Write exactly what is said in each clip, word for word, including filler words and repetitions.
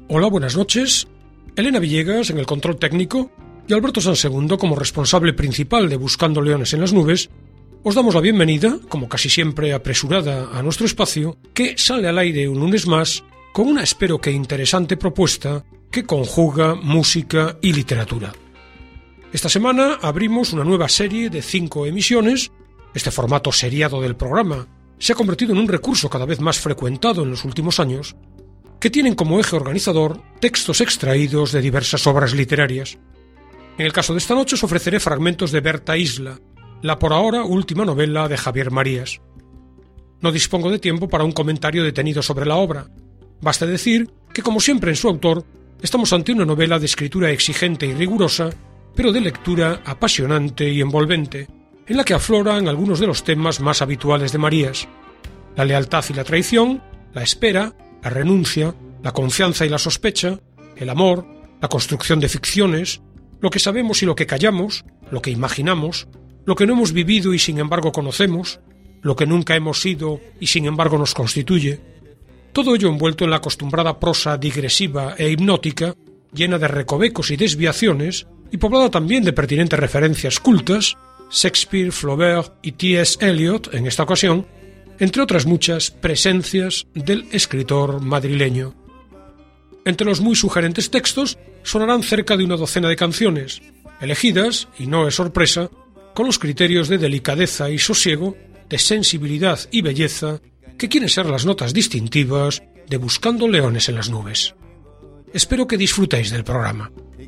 Hola, buenas noches. Elena Villegas en el control técnico y Alberto Sansegundo como responsable principal de Buscando Leones en las Nubes, os damos la bienvenida, como casi siempre apresurada, a nuestro espacio, que sale al aire un lunes más con una espero que interesante propuesta que conjuga música y literatura. Esta semana abrimos una nueva serie de cinco emisiones. Este formato seriado del programa se ha convertido en un recurso cada vez más frecuentado en los últimos años, que tienen como eje organizador textos extraídos de diversas obras literarias. En el caso de esta noche os ofreceré fragmentos de Berta Isla, la por ahora última novela de Javier Marías. No dispongo de tiempo para un comentario detenido sobre la obra. Basta decir que, como siempre en su autor, estamos ante una novela de escritura exigente y rigurosa, pero de lectura apasionante y envolvente, en la que afloran algunos de los temas más habituales de Marías: la lealtad y la traición, la espera, la renuncia, la confianza y la sospecha, el amor, la construcción de ficciones, lo que sabemos y lo que callamos, lo que imaginamos, lo que no hemos vivido y sin embargo conocemos, lo que nunca hemos sido y sin embargo nos constituye. Todo ello envuelto en la acostumbrada prosa digresiva e hipnótica, llena de recovecos y desviaciones, y poblada también de pertinentes referencias cultas, Shakespeare, Flaubert y T S Eliot en esta ocasión, entre otras muchas presencias del escritor madrileño. Entre los muy sugerentes textos sonarán cerca de una docena de canciones, elegidas, y no es sorpresa, con los criterios de delicadeza y sosiego, de sensibilidad y belleza que quieren ser las notas distintivas de Buscando Leones en las Nubes. Espero que disfrutéis del programa.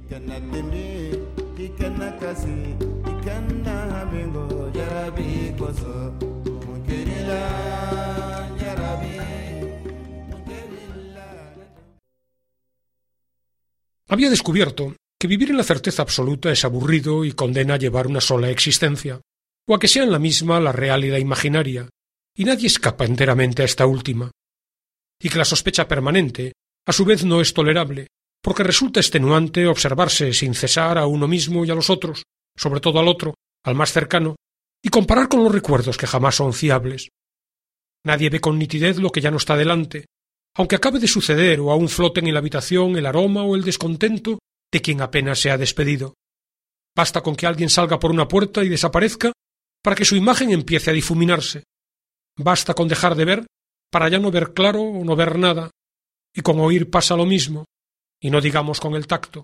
Había descubierto que vivir en la certeza absoluta es aburrido y condena a llevar una sola existencia, o a que sean la misma la real y la imaginaria, y nadie escapa enteramente a esta última, y que la sospecha permanente, a su vez, no es tolerable, porque resulta extenuante observarse sin cesar a uno mismo y a los otros, sobre todo al otro, al más cercano, y comparar con los recuerdos que jamás son fiables. Nadie ve con nitidez lo que ya no está delante, aunque acabe de suceder o aún floten en la habitación el aroma o el descontento de quien apenas se ha despedido. Basta con que alguien salga por una puerta y desaparezca para que su imagen empiece a difuminarse. Basta con dejar de ver para ya no ver claro o no ver nada, y con oír pasa lo mismo, y no digamos con el tacto.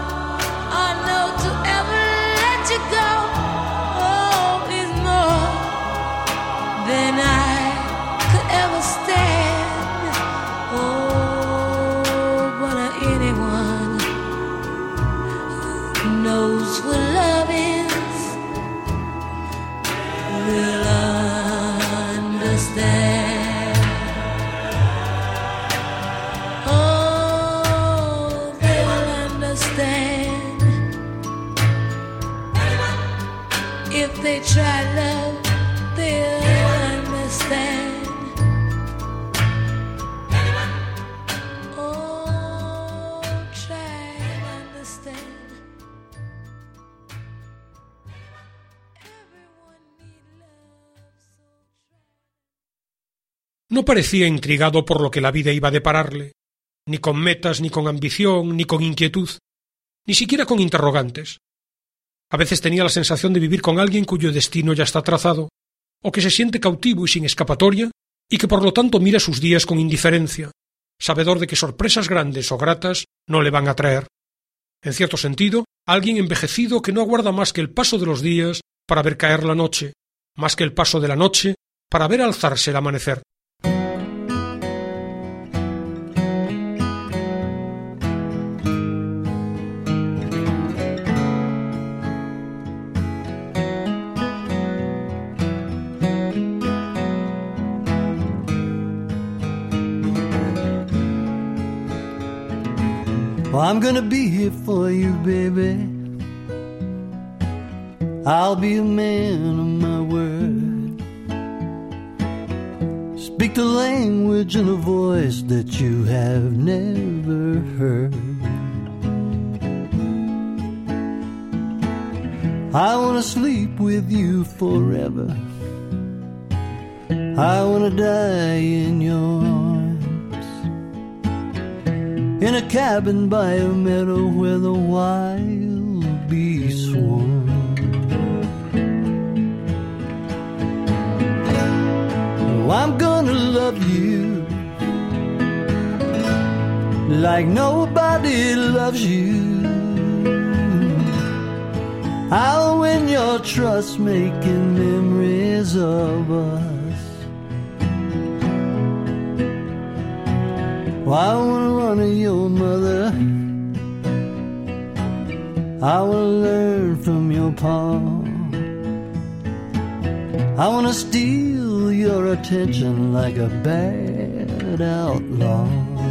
To ever let you go, oh, is more try love, they'll understand. Oh, try and understand. Everyone need love, so try. No parecía intrigado por lo que la vida iba a depararle, ni con metas, ni con ambición, ni con inquietud, ni siquiera con interrogantes. A veces tenía la sensación de vivir con alguien cuyo destino ya está trazado, o que se siente cautivo y sin escapatoria, y que por lo tanto mira sus días con indiferencia, sabedor de que sorpresas grandes o gratas no le van a traer. En cierto sentido, alguien envejecido que no aguarda más que el paso de los días para ver caer la noche, más que el paso de la noche para ver alzarse el amanecer. Well, I'm gonna be here for you, baby. I'll be a man of my word. Speak the language in a voice that you have never heard. I wanna sleep with you forever. I wanna die in your arms, in a cabin by a meadow where the wild bees swarm. Oh, I'm gonna love you like nobody loves you. I'll win your trust, making memories of us. Well, I wanna run to your mother, I wanna learn from your pa, I wanna steal your attention like a bad outlaw.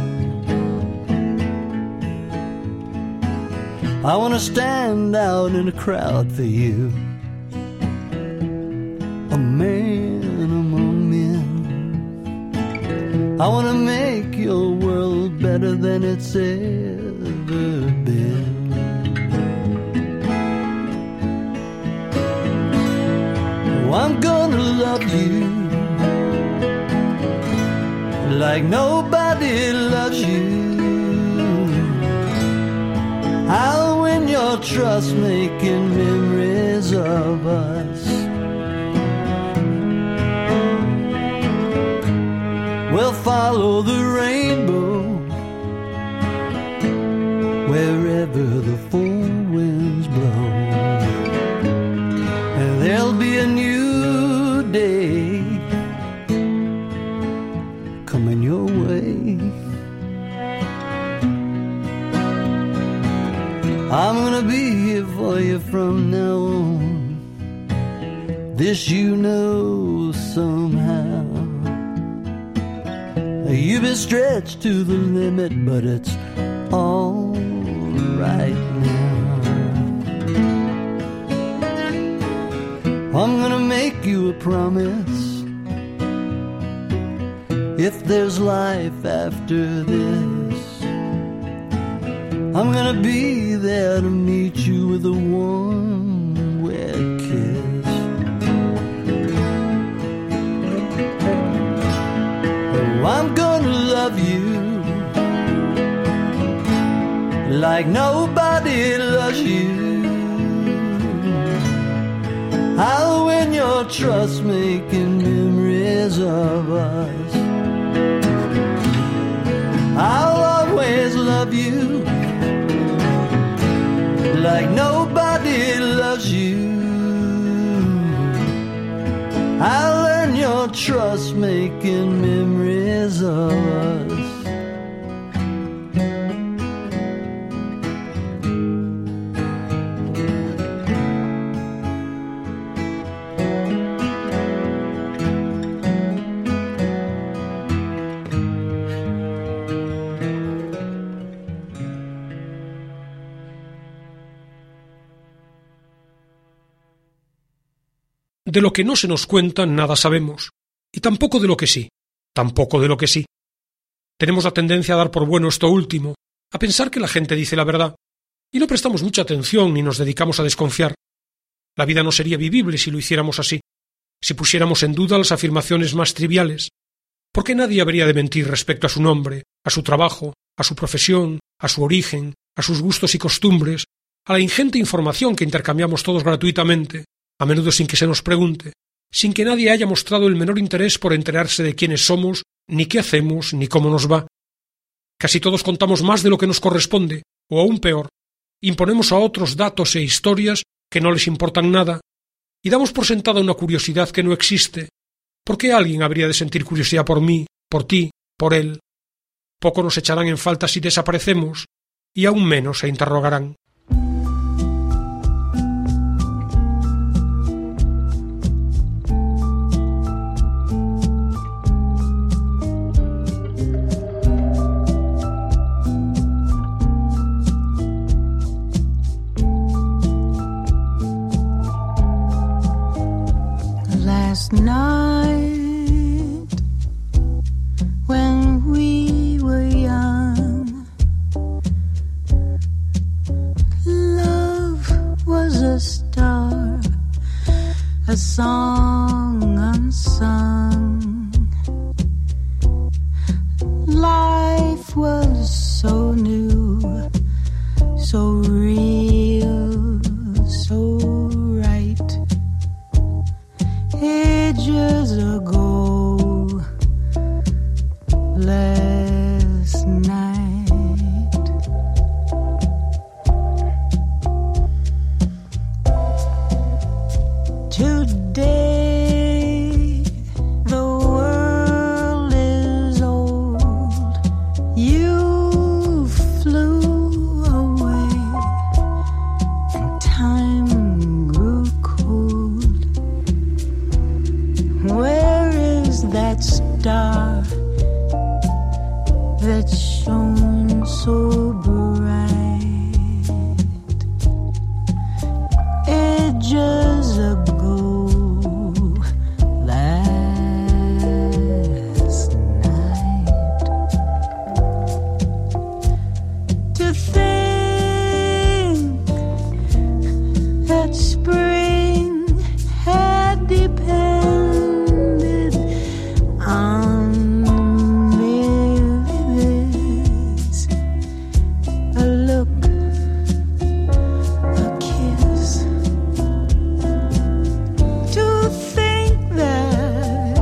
I wanna stand out in a crowd for you, a man among men. I wanna make your world better than it's ever been. Oh, I'm gonna love you like nobody loves you. I'll win your trust, making memories of us. We'll follow the rainbow wherever the four winds blow, and there'll be a new day coming your way. I'm gonna be here for you from now on, this you know somehow. You've been stretched to the limit, but it's all right now. I'm gonna make you a promise, if there's life after this, I'm gonna be there to meet you with a warm, wet kiss. I'm gonna love you like nobody loves you. I'll win your trust, making memories of us. I'll always love you like nobody loves you. I'll earn your trust, making memories of us. De lo que no se nos cuenta nada sabemos, y tampoco de lo que sí, tampoco de lo que sí. Tenemos la tendencia a dar por bueno esto último, a pensar que la gente dice la verdad, y no prestamos mucha atención ni nos dedicamos a desconfiar. La vida no sería vivible si lo hiciéramos así, si pusiéramos en duda las afirmaciones más triviales, porque nadie habría de mentir respecto a su nombre, a su trabajo, a su profesión, a su origen, a sus gustos y costumbres, a la ingente información que intercambiamos todos gratuitamente, a menudo sin que se nos pregunte, sin que nadie haya mostrado el menor interés por enterarse de quiénes somos, ni qué hacemos, ni cómo nos va. Casi todos contamos más de lo que nos corresponde, o aún peor, imponemos a otros datos e historias que no les importan nada, y damos por sentada una curiosidad que no existe. ¿Por qué alguien habría de sentir curiosidad por mí, por ti, por él? Poco nos echarán en falta si desaparecemos, y aún menos se interrogarán. Last night, when we were young, love was a star, a song unsung. Life was so new, so real, so right. Ages ago, last night, today the world is old. You flew away and time grew cold. Where is that star that shone so bright ages ago, last night? To think that spring had depended on merely this, a look, a kiss. To think that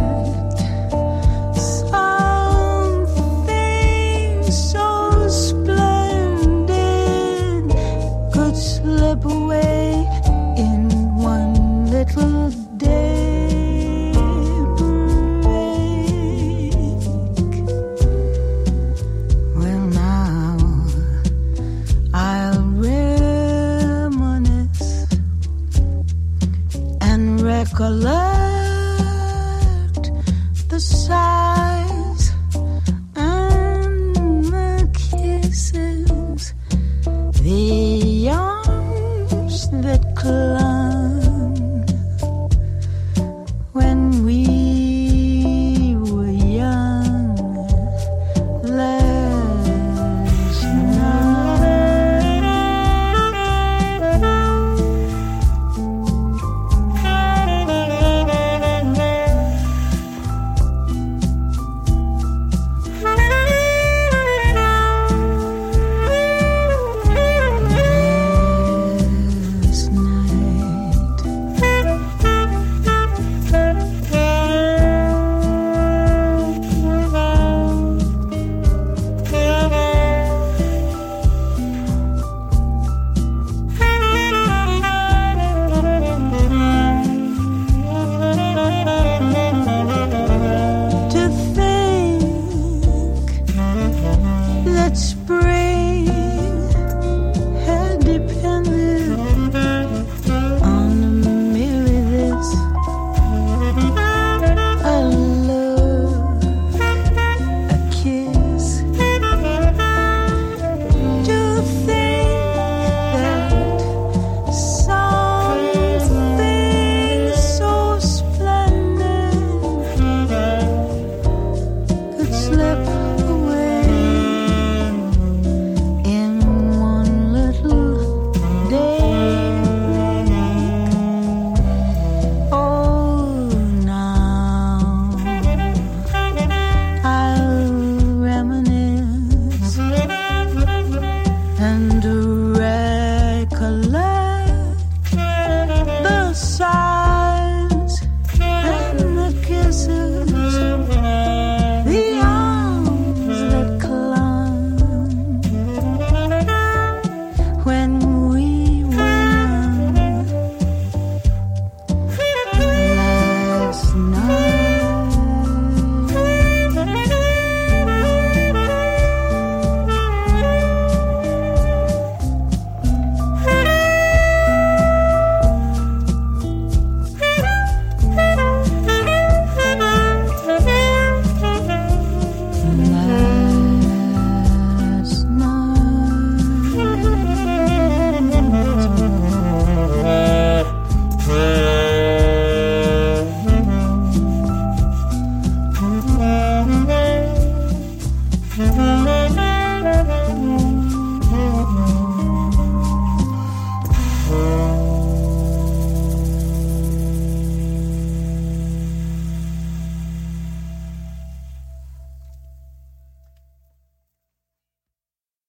something so splendid could slip away in one little daybreak. Well, now I'll reminisce and recollect the sighs and the kisses, the arms that clung when we were young last night.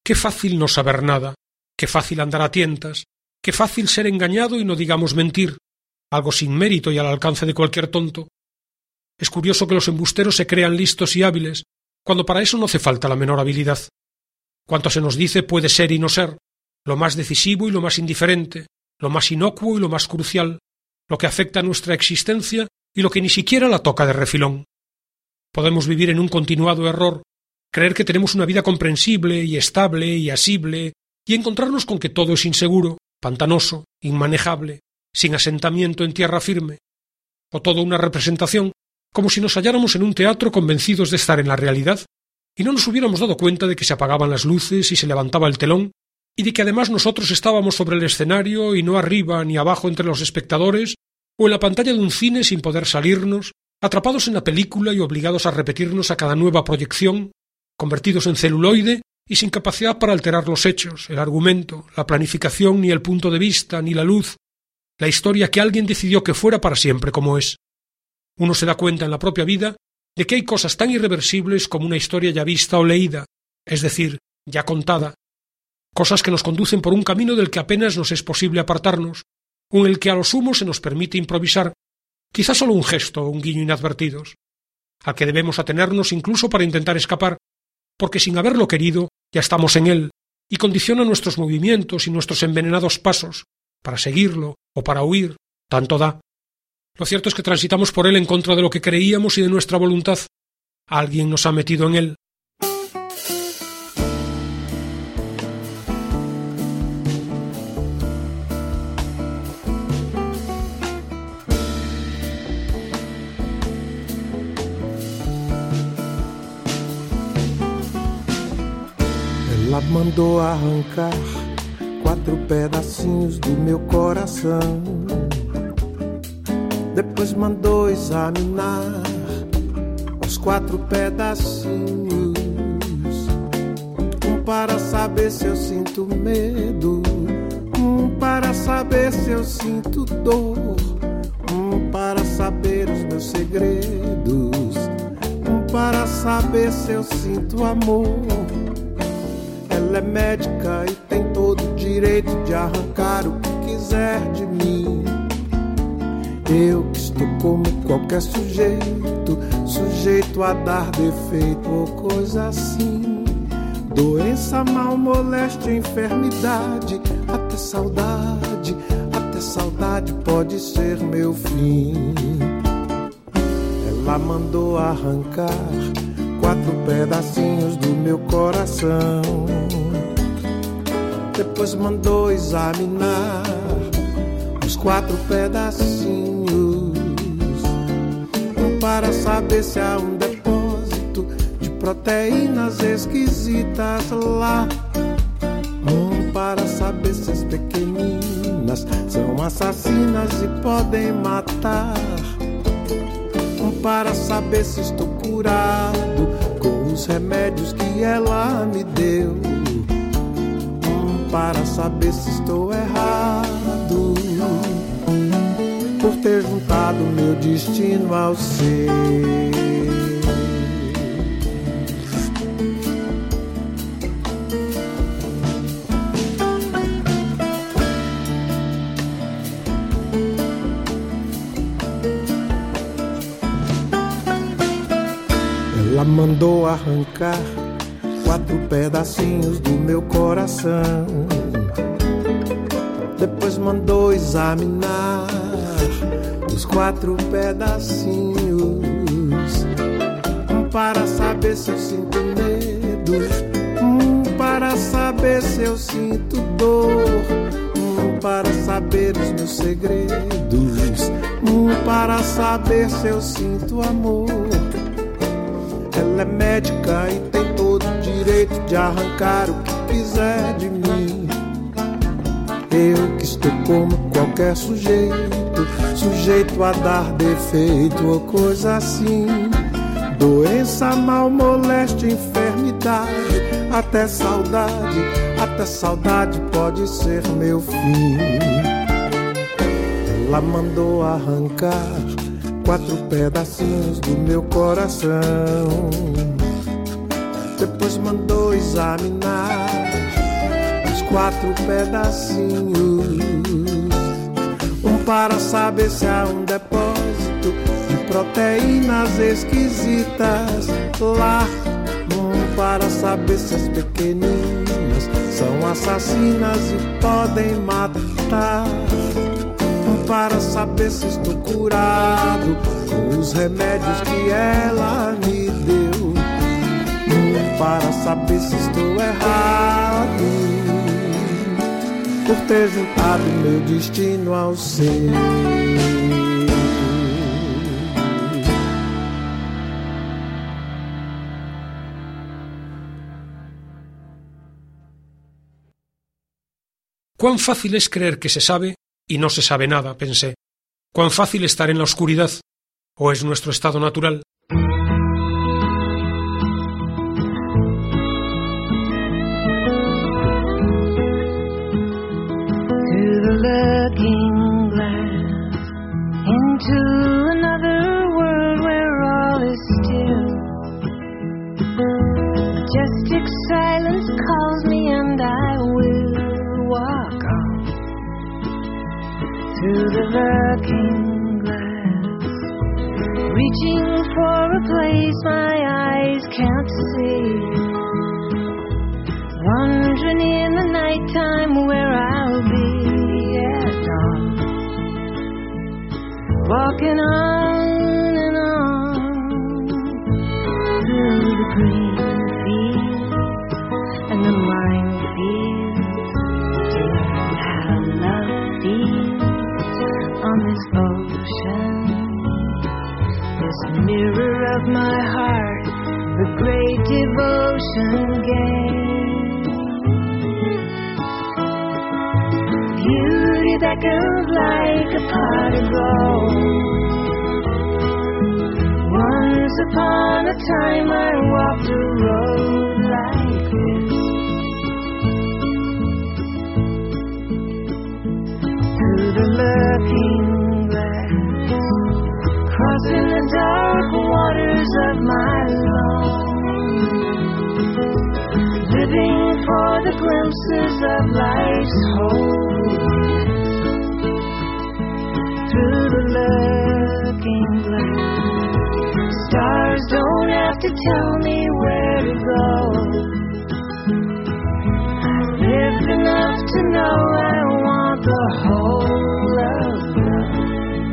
Qué fácil no saber nada, qué fácil andar a tientas, qué fácil ser engañado y no digamos mentir, algo sin mérito y al alcance de cualquier tonto. Es curioso que los embusteros se crean listos y hábiles, cuando para eso no hace falta la menor habilidad. Cuanto se nos dice puede ser y no ser, lo más decisivo y lo más indiferente, lo más inocuo y lo más crucial, lo que afecta a nuestra existencia y lo que ni siquiera la toca de refilón. Podemos vivir en un continuado error, creer que tenemos una vida comprensible y estable y asible, y encontrarnos con que todo es inseguro, pantanoso, inmanejable, sin asentamiento en tierra firme, o todo una representación, como si nos halláramos en un teatro convencidos de estar en la realidad, y no nos hubiéramos dado cuenta de que se apagaban las luces y se levantaba el telón, y de que además nosotros estábamos sobre el escenario y no arriba ni abajo entre los espectadores, o en la pantalla de un cine sin poder salirnos, atrapados en la película y obligados a repetirnos a cada nueva proyección, convertidos en celuloide y sin capacidad para alterar los hechos, el argumento, la planificación, ni el punto de vista, ni la luz, la historia que alguien decidió que fuera para siempre como es. Uno se da cuenta en la propia vida de que hay cosas tan irreversibles como una historia ya vista o leída, es decir, ya contada, cosas que nos conducen por un camino del que apenas nos es posible apartarnos, o en el que a lo sumo se nos permite improvisar, quizás solo un gesto o un guiño inadvertidos, al que debemos atenernos incluso para intentar escapar, porque sin haberlo querido ya estamos en él, y condiciona nuestros movimientos y nuestros envenenados pasos, para seguirlo o para huir, tanto da. Lo cierto es que transitamos por él en contra de lo que creíamos y de nuestra voluntad. Alguien nos ha metido en él. Ela mandou arrancar quatro pedacinhos do meu coração. Depois mandou examinar os quatro pedacinhos. Um para saber se eu sinto medo, um para saber se eu sinto dor, um para saber os meus segredos, um para saber se eu sinto amor. Ela é médica e tem todo o direito de arrancar o que quiser de mim. Eu que estou como qualquer sujeito, sujeito a dar defeito ou coisa assim. Doença, mal, moléstia, enfermidade, até saudade, até saudade pode ser meu fim. Ela mandou arrancar quatro pedacinhos do meu coração. Depois mandou examinar os quatro pedacinhos. Um para saber se há um depósito de proteínas esquisitas lá. Um para saber se as pequeninas são assassinas e podem matar. Um para saber se estou curado com os remédios que ela me deu. Um para saber se estou errado por ter juntado meu destino ao seu. Ela mandou arrancar quatro pedacinhos do meu coração. Depois mandou examinar os quatro pedacinhos. Um para saber se eu sinto medo, um para saber se eu sinto dor, um para saber os meus segredos, um para saber se eu sinto amor. Ela é médica e tem todo o direito de arrancar o que quiser de mim. Eu que estou como qualquer sujeito, sujeito a dar defeito ou coisa assim. Doença, mal, moléstia, enfermidade, até saudade, até saudade pode ser meu fim. Ela mandou arrancar quatro pedacinhos do meu coração. Depois mandou examinar quatro pedacinhos. Um para saber se há um depósito de proteínas esquisitas lá. Um para saber se as pequeninas são assassinas e podem matar. Um para saber se estou curado com os remédios que ela me deu. Um para saber se estou errado por ter juntado meu destino ao seu. Cuán fácil es creer que se sabe y no se sabe nada, pensé. Cuán fácil estar en la oscuridad, o es nuestro estado natural. Through the looking glass into another world where all is still. Majestic silence calls me and I will walk on through the looking glass, reaching for a place my eyes can't see, wandering in the nighttime where I'll be at dawn, walking on and on through the green fields and the minefields to learn how love feels on this ocean, this mirror of my heart, the great devotion game. Beauty that goes like a pot of gold. Once upon a time I walked a road like this, through the looking glass, crossing the dark waters of my lone, living for the glimpses of life's whole. Through the looking glass, stars don't have to tell me where to go. I've lived enough to know I want the whole of love.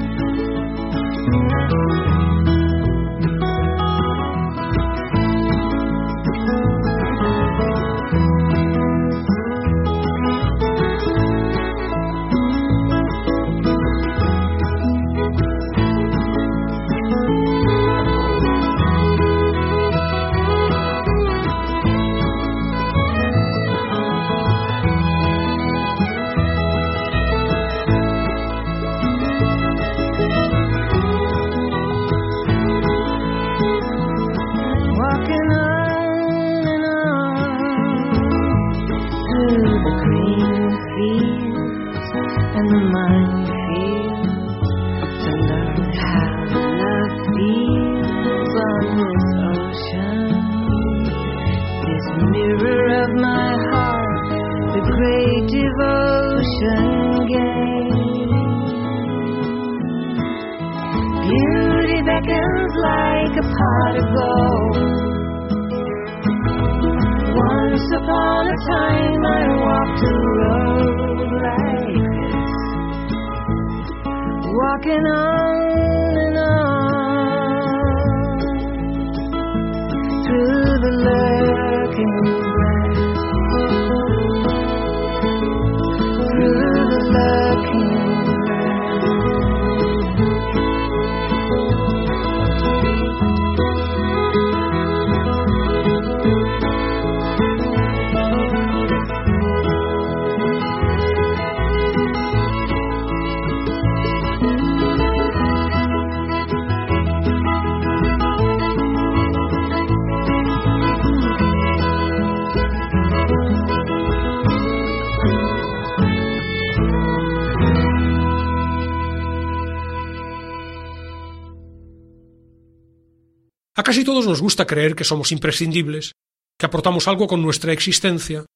A casi todos nos gusta creer que somos imprescindibles, que aportamos algo con nuestra existencia,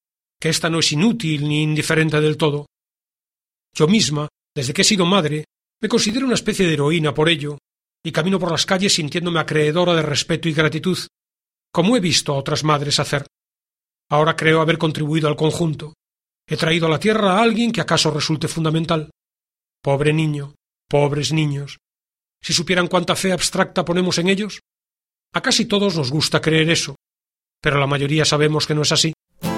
que ésta no es inútil ni indiferente del todo. Yo misma, desde que he sido madre, me considero una especie de heroína por ello, y camino por las calles sintiéndome acreedora de respeto y gratitud, como he visto a otras madres hacer. Ahora creo haber contribuido al conjunto. He traído a la tierra a alguien que acaso resulte fundamental. Pobre niño, pobres niños. Si supieran cuánta fe abstracta ponemos en ellos. A casi todos nos gusta creer eso, pero la mayoría sabemos que no es así.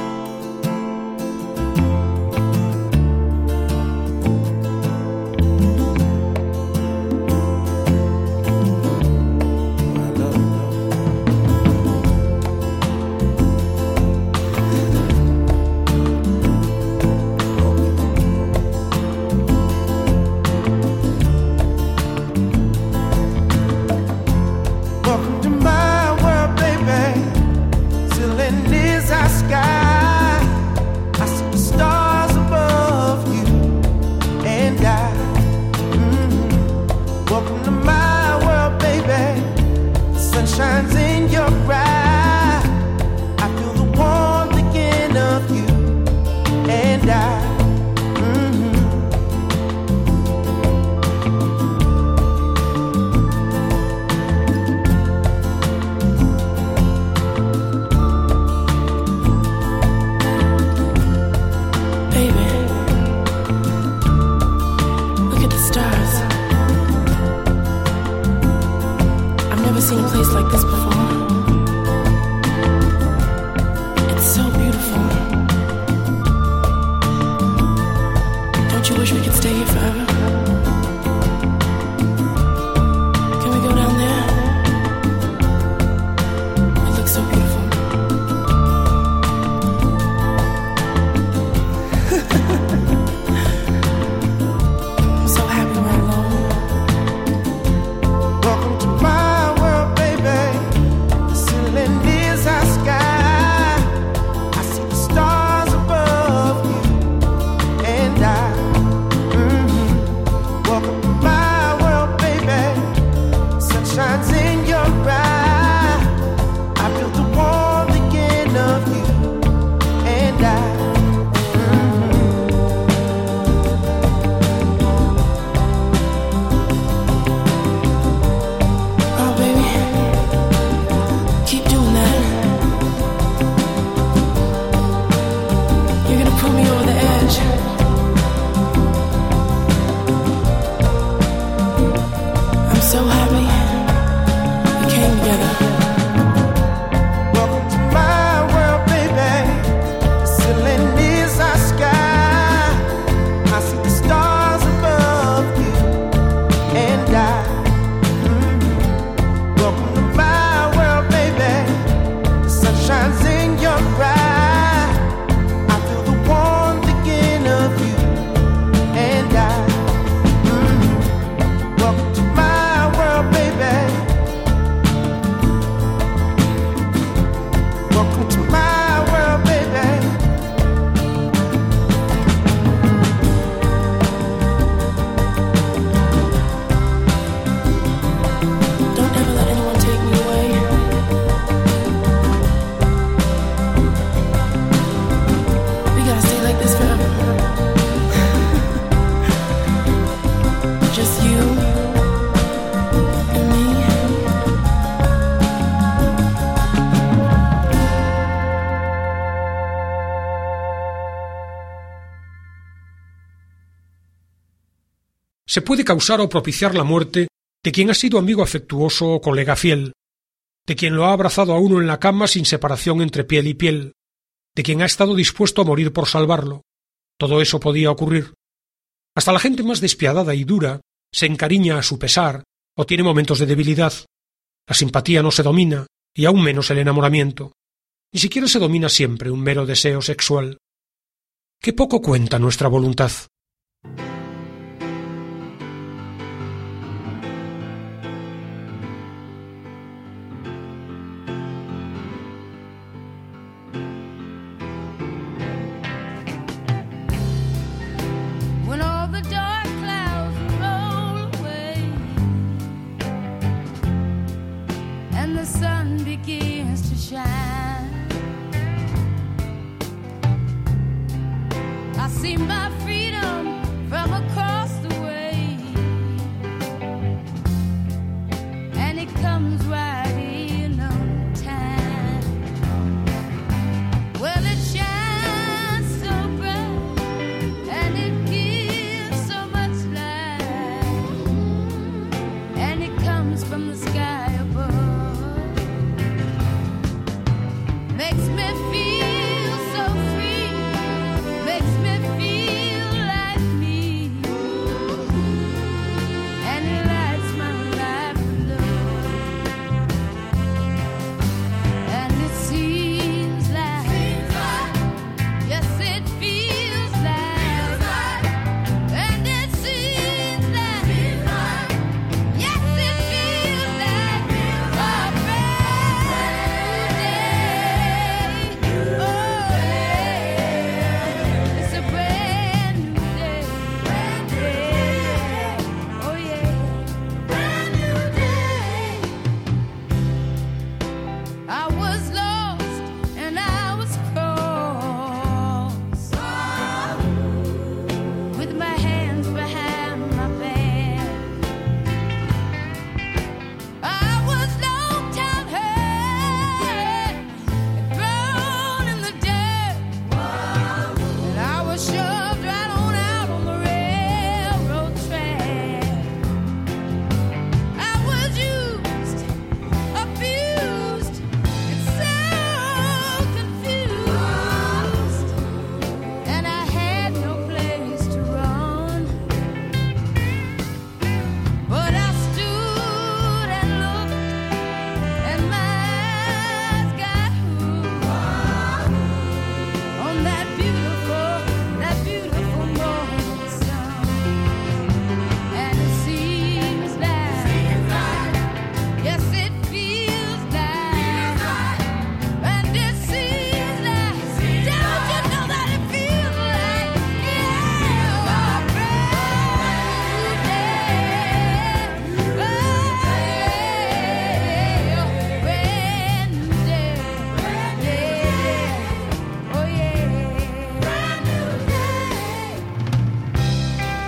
Se puede causar o propiciar la muerte de quien ha sido amigo afectuoso o colega fiel, de quien lo ha abrazado a uno en la cama sin separación entre piel y piel, de quien ha estado dispuesto a morir por salvarlo. Todo eso podía ocurrir. Hasta la gente más despiadada y dura se encariña a su pesar o tiene momentos de debilidad. La simpatía no se domina, y aún menos el enamoramiento. Ni siquiera se domina siempre un mero deseo sexual. Qué poco cuenta nuestra voluntad. When all the dark clouds roll away and the sun begins to shine, the sky above. Makes me feel so free, makes me feel like me, and it lights my life with love. And it seems like, yes, it feels like, and it seems like, yes, it feels like a brand new day. Oh yeah, it's a brand new day. Yeah. Oh yeah, brand new day. I was lost and I was cross, with my hands behind my back. I was long time hurt and thrown in the dirt, and I was shoved right on out on the railroad track. I was used, abused, and so confused, and I had no place to run. But I stood and looked, and my eyes got hooked on that beautiful, that beautiful morning sun. And it seems like, yes, it feels like, and it seems like, don't you know that it feels like, yeah, a brand new day. Oh yeah, brand new day. Yeah. Oh yeah, brand new day.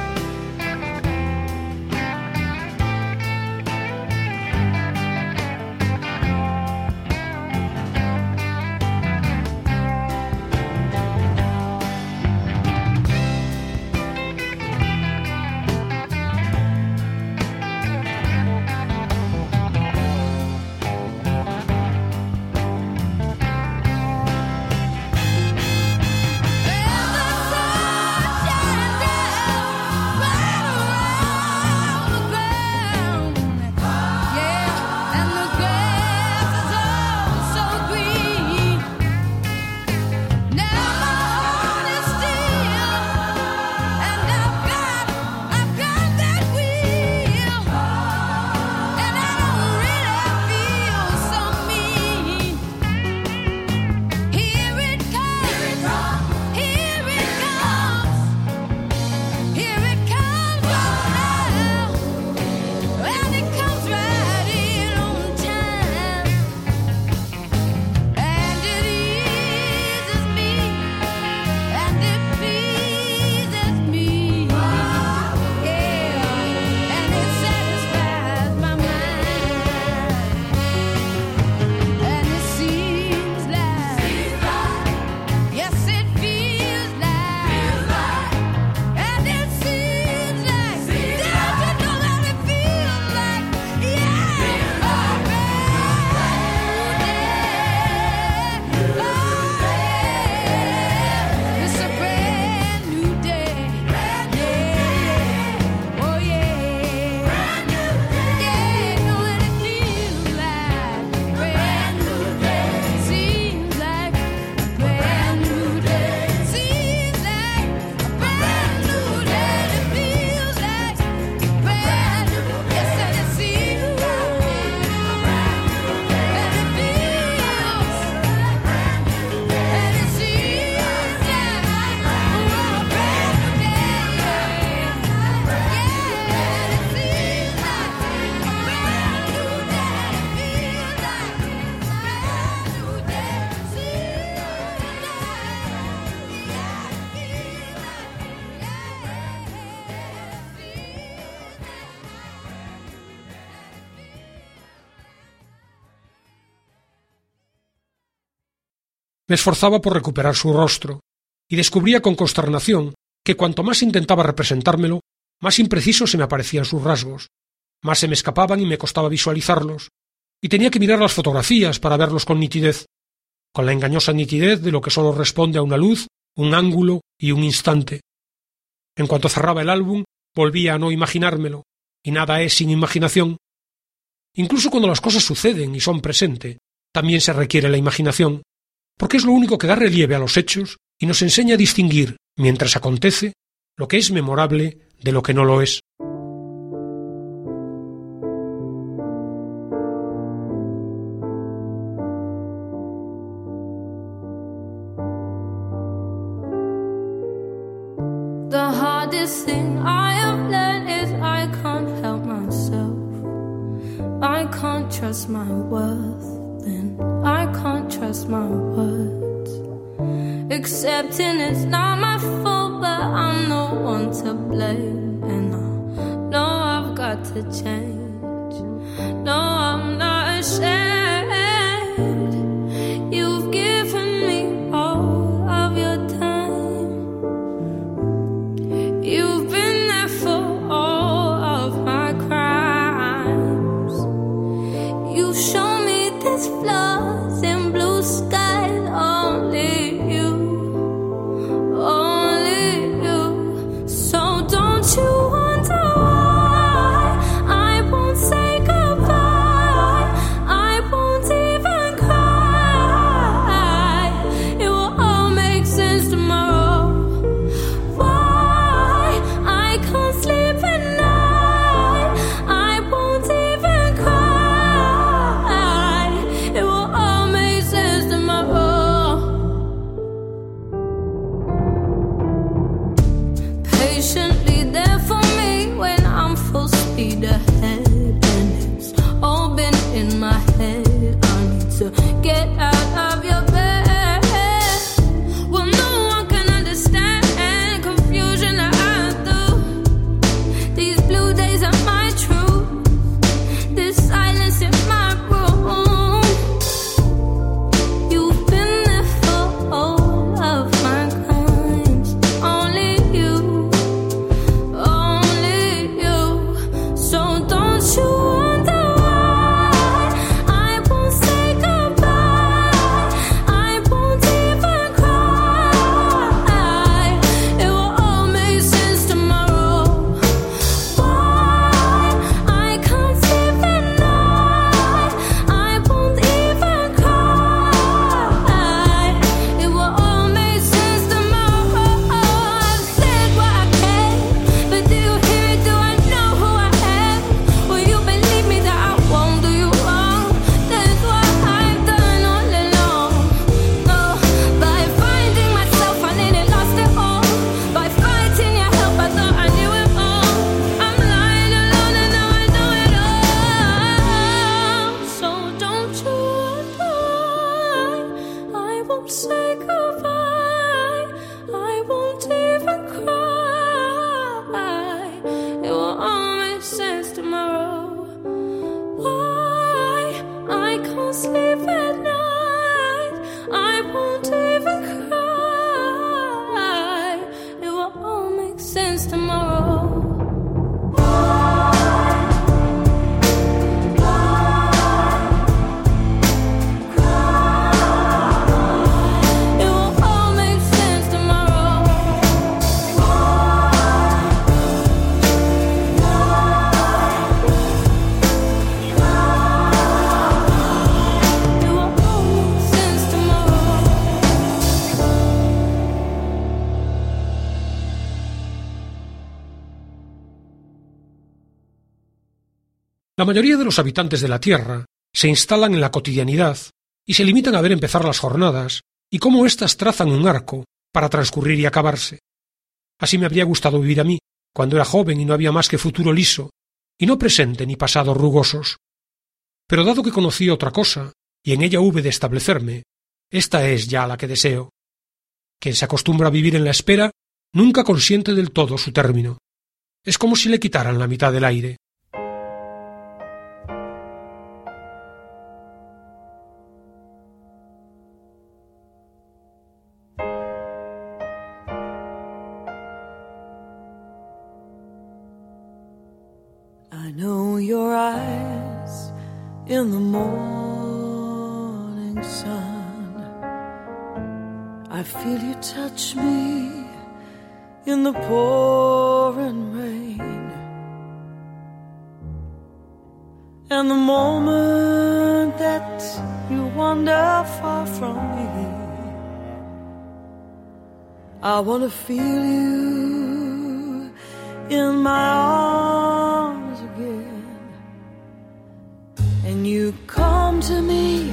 Me esforzaba por recuperar su rostro, y descubría con consternación que cuanto más intentaba representármelo, más imprecisos se me aparecían sus rasgos, más se me escapaban y me costaba visualizarlos, y tenía que mirar las fotografías para verlos con nitidez, con la engañosa nitidez de lo que solo responde a una luz, un ángulo y un instante. En cuanto cerraba el álbum, volvía a no imaginármelo, y nada es sin imaginación. Incluso cuando las cosas suceden y son presente, también se requiere la imaginación, porque es lo único que da relieve a los hechos y nos enseña a distinguir, mientras acontece, lo que es memorable de lo que no lo es. The hardest thing I have learned is I can't help myself. I can't trust my worth, then I can't trust my words. Accepting it's not my fault, but I'm the one to blame. And I know I've got to change. No, I'm not ashamed. You've given me all of your time. You've been there for all of my crimes. You show me there's flaws in blue skies. Only you, only you. So don't you wonder why I won't say goodbye. I won't even cry. It will all make sense tomorrow. Why I can't sleep at night. I won't even cry. It will all make sense tomorrow. Patiently there for me when I'm full speed ahead, and it's all been in my head. I need to get out of your bed. Well, no one can understand confusion that I do. These blue days are my truth. This silence in my room. You've been there for all of my crimes. Only you, only you. So don't you wonder why I won't say goodbye. I won't even cry. It will all make sense tomorrow. Why I can't sleep at night. I won't even cry. It will all make sense tomorrow. I've said what I can, but do you hear it? Do I know who I am? Will you believe me that I won't do you wrong? That's what I've done all along. No, by finding myself, I nearly lost it all. By fighting your help, I thought I knew it all. I'm lying alone and now I know it all. So don't you wonder why I won't say goodbye. I won't even cry. It will all make sense tomorrow. Why I can't sleep at night. I won't even cry. It will all make sense tomorrow. It will all make sense tomorrow. It will all make sense tomorrow. La mayoría de los habitantes de la Tierra se instalan en la cotidianidad y se limitan a ver empezar las jornadas y cómo éstas trazan un arco para transcurrir y acabarse. Así me habría gustado vivir a mí, cuando era joven y no había más que futuro liso, y no presente ni pasado rugosos. Pero dado que conocí otra cosa, y en ella hube de establecerme, esta es ya la que deseo. Quien se acostumbra a vivir en la espera nunca consiente del todo su término. Es como si le quitaran la mitad del aire. I know your eyes in the morning sun. I feel you touch me in the pouring rain. And the moment that you wander far from me, I want to feel you in my arms again. And you come to me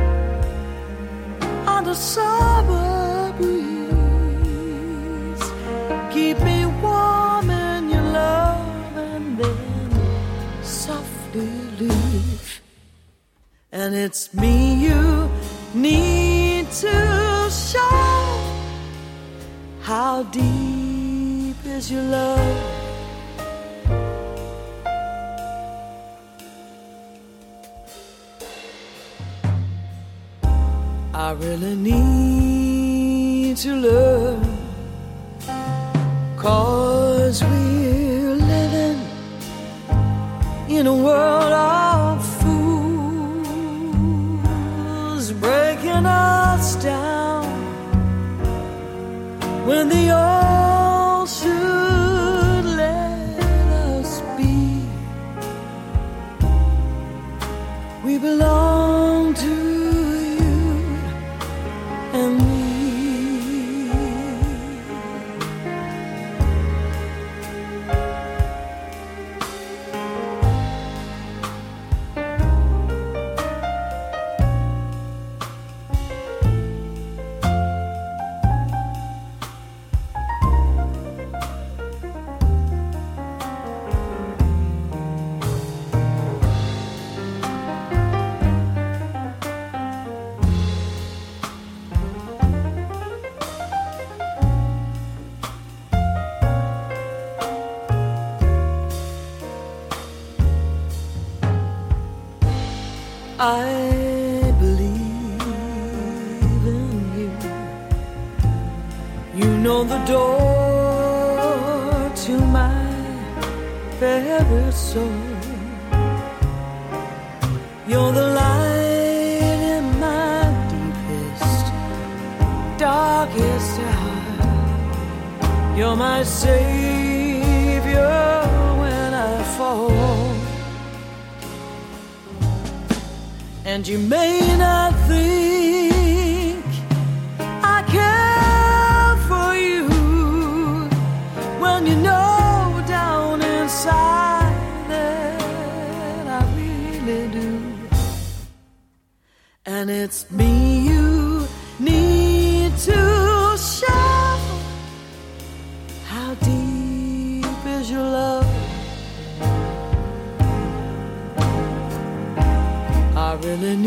on the summer breeze, keep me warm in your love, and then softly leave. And it's me you need to show. How deep is your love? I really need to learn, 'cause we're living in a world of fools, breaking us down when they all should let us be. We belong to you and me. I believe in you. You know the door to my very soul. You're the light in my deepest, darkest hour. You're my savior when I fall. And you may not think I care for you, when you know down inside that I really do. And it's me you need to show. How deep is your love? I really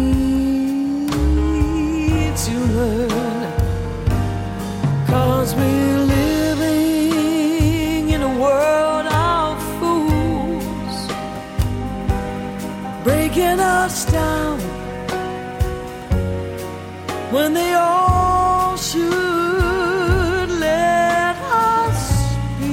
need to learn, 'cause we're living in a world of fools, breaking us down when they all should let us be.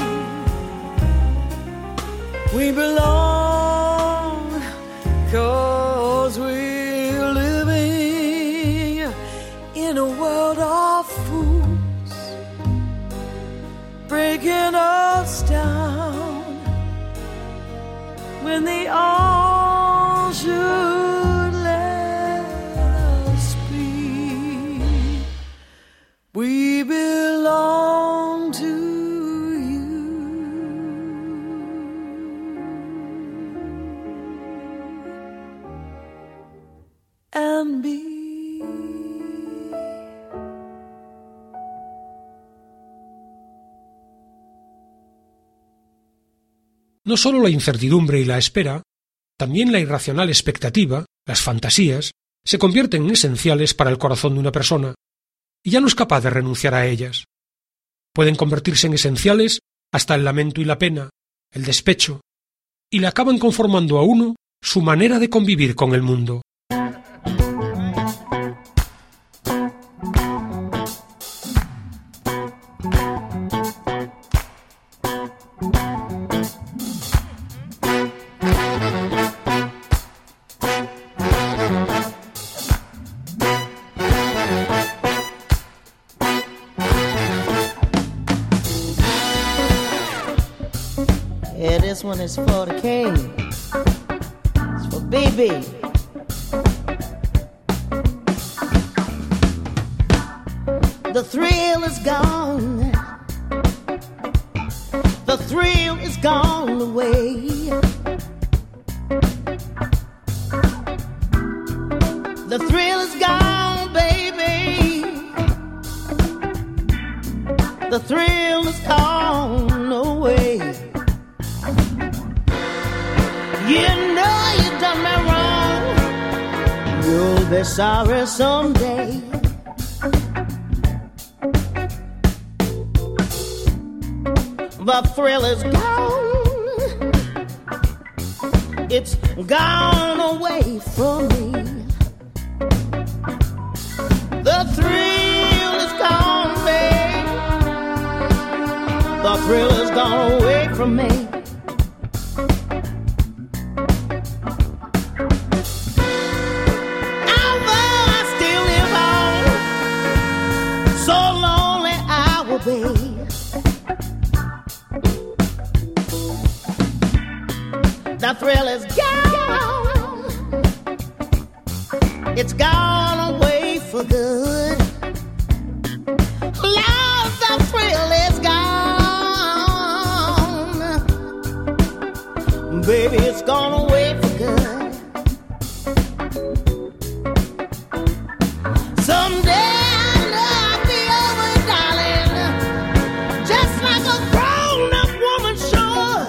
We belong, 'cause we're living in a world of fools, breaking us down when they all should let us be. We belong to you and me. No solo la incertidumbre y la espera, también la irracional expectativa, las fantasías, se convierten en esenciales para el corazón de una persona, y ya no es capaz de renunciar a ellas. Pueden convertirse en esenciales hasta el lamento y la pena, el despecho, y le acaban conformando a uno su manera de convivir con el mundo. one is for the king. It's for B B. The thrill is gone. The thrill is gone away. The thrill is gone, baby. The thrill is gone away. You know you done me wrong. You'll be sorry someday. The thrill is gone. It's gone away from me. The thrill is gone, babe. The thrill is gone away from me. Although I still live on, so lonely I will be. The thrill is gone. It's gone away for good. Love, the thrill is gone. Baby, it's gone away for good. Someday I know I'll be over, darling, just like a grown-up woman should.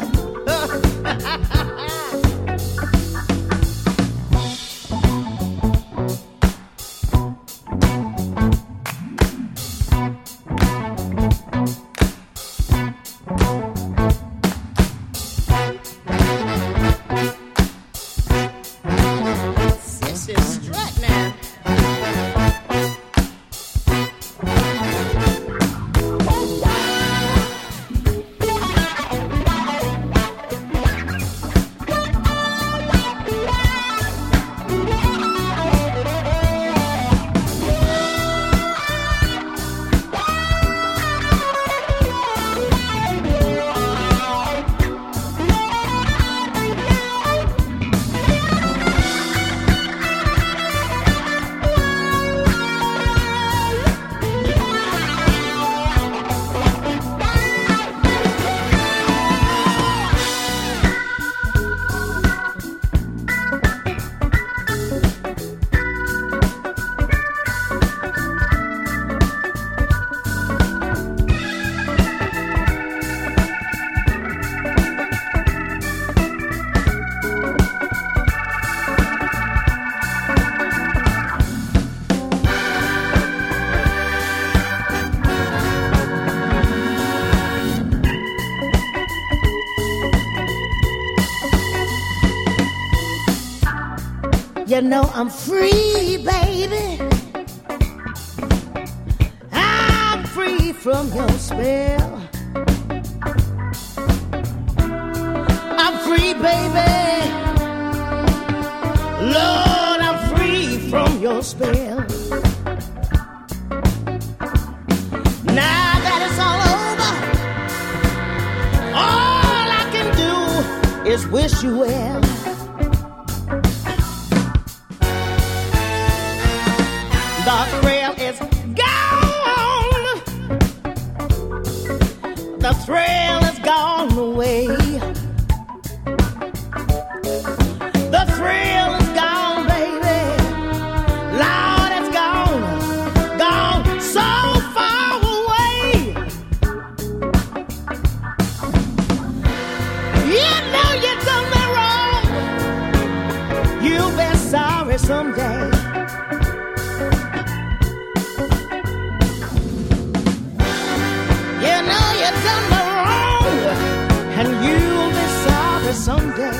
You know I'm free, baby. I'm free from your spell. I'm free, baby. Lord, I'm free from your spell. Now that it's all over, all I can do is wish you well. The thrill is gone. The thrill is gone away. The thrill is gone, baby. Lord, it's gone. Gone so far away. You know you done me wrong. You'll be sorry someday. Someday,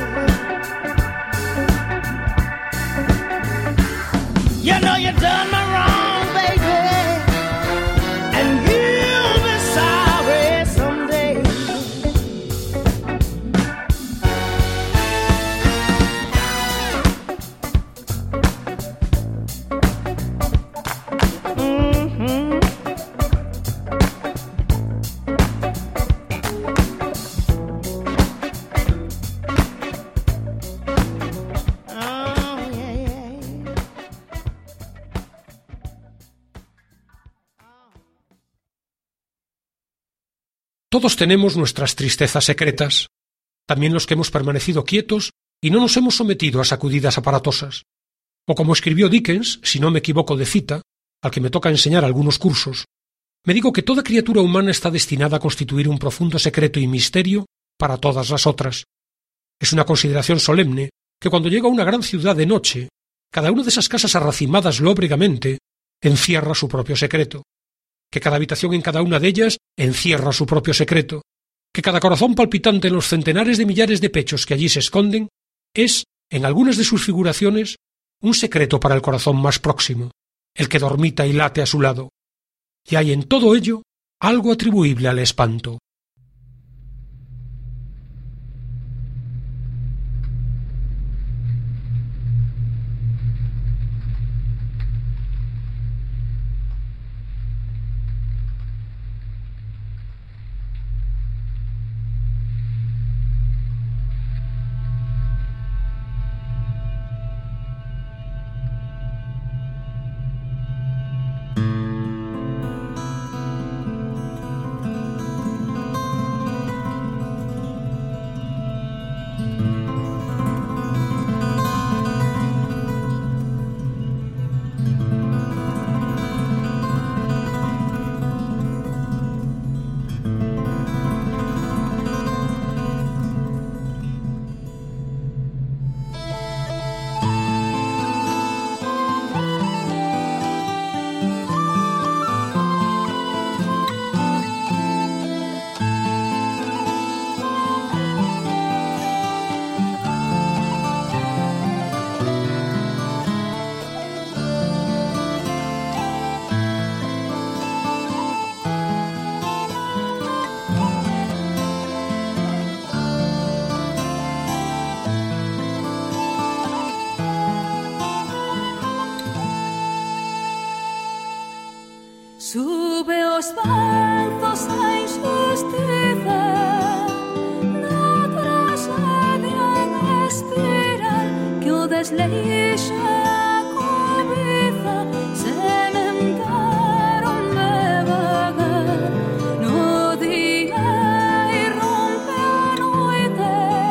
you know you done me wrong, baby, and you'll be sorry someday. Mm-hmm. Todos tenemos nuestras tristezas secretas, también los que hemos permanecido quietos y no nos hemos sometido a sacudidas aparatosas. O como escribió Dickens, si no me equivoco de cita, al que me toca enseñar algunos cursos, me digo que toda criatura humana está destinada a constituir un profundo secreto y misterio para todas las otras. Es una consideración solemne que cuando llega a una gran ciudad de noche, cada una de esas casas arracimadas lóbregamente encierra su propio secreto, que cada habitación en cada una de ellas encierra su propio secreto, que cada corazón palpitante en los centenares de millares de pechos que allí se esconden es, en algunas de sus figuraciones, un secreto para el corazón más próximo, el que dormita y late a su lado. Y hay en todo ello algo atribuible al espanto. Sube os ventos a injusticia, na tragedia en espiral, que o desleixe a cobiza, sementaron devagar, no día irrompe a noite,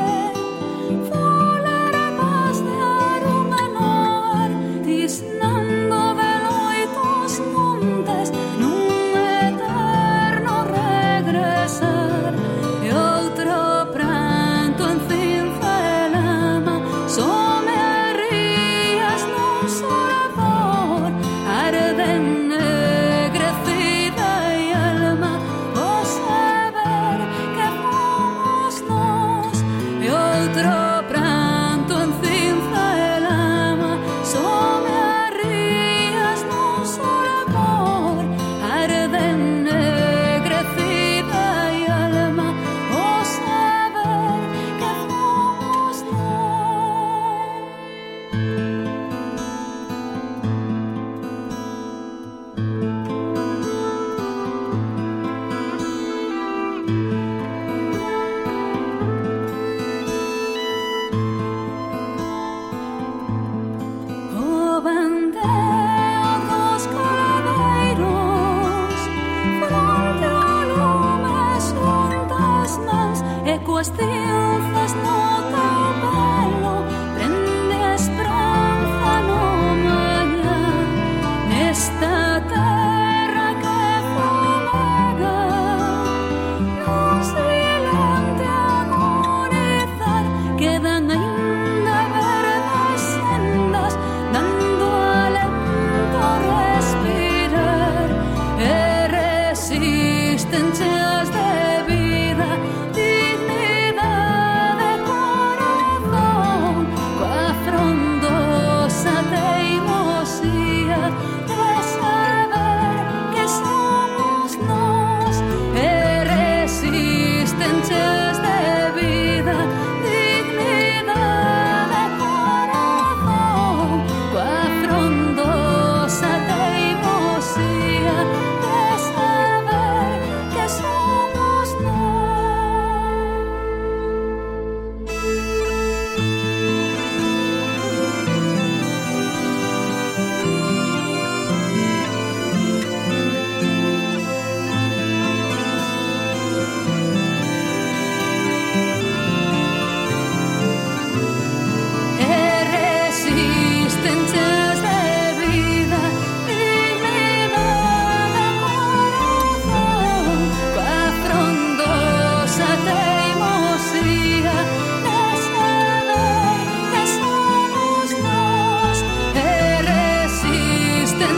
folermas de aroma noar, tisnando veloitos montes, e outro pranto en fin felama, somerías no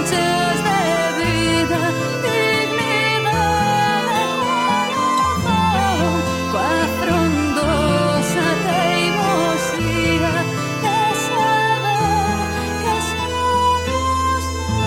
noches de vida, dignidad de corazón, coa frondosa teimosía de saber que somos nós.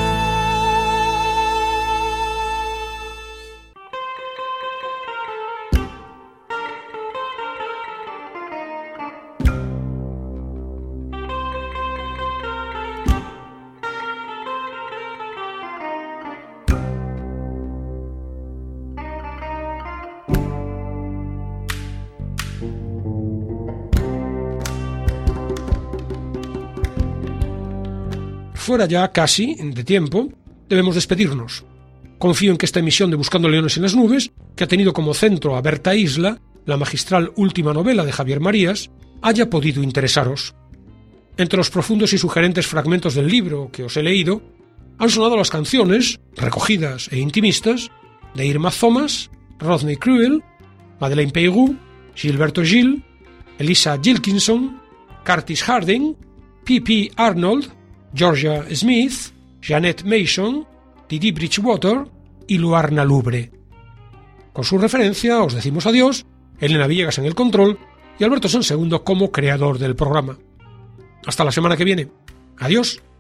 Fuera ya casi de tiempo, debemos despedirnos. Confío en que esta emisión de Buscando Leones en las Nubes, que ha tenido como centro a Berta Isla, la magistral última novela de Javier Marías, haya podido interesaros. Entre los profundos y sugerentes fragmentos del libro que os he leído, han sonado las canciones, recogidas e intimistas, de Irma Thomas, Rodney Crewell, Madeleine Peyroux, Gilberto Gil, Elisa Gilkinson, Curtis Harding, P P Arnold, Georgia Smith, Jeanette Mason, Didi Bridgewater y Luarna Lubre. Con su referencia os decimos adiós, Elena Villegas en el control y Alberto Sansegundo como creador del programa. Hasta la semana que viene. Adiós.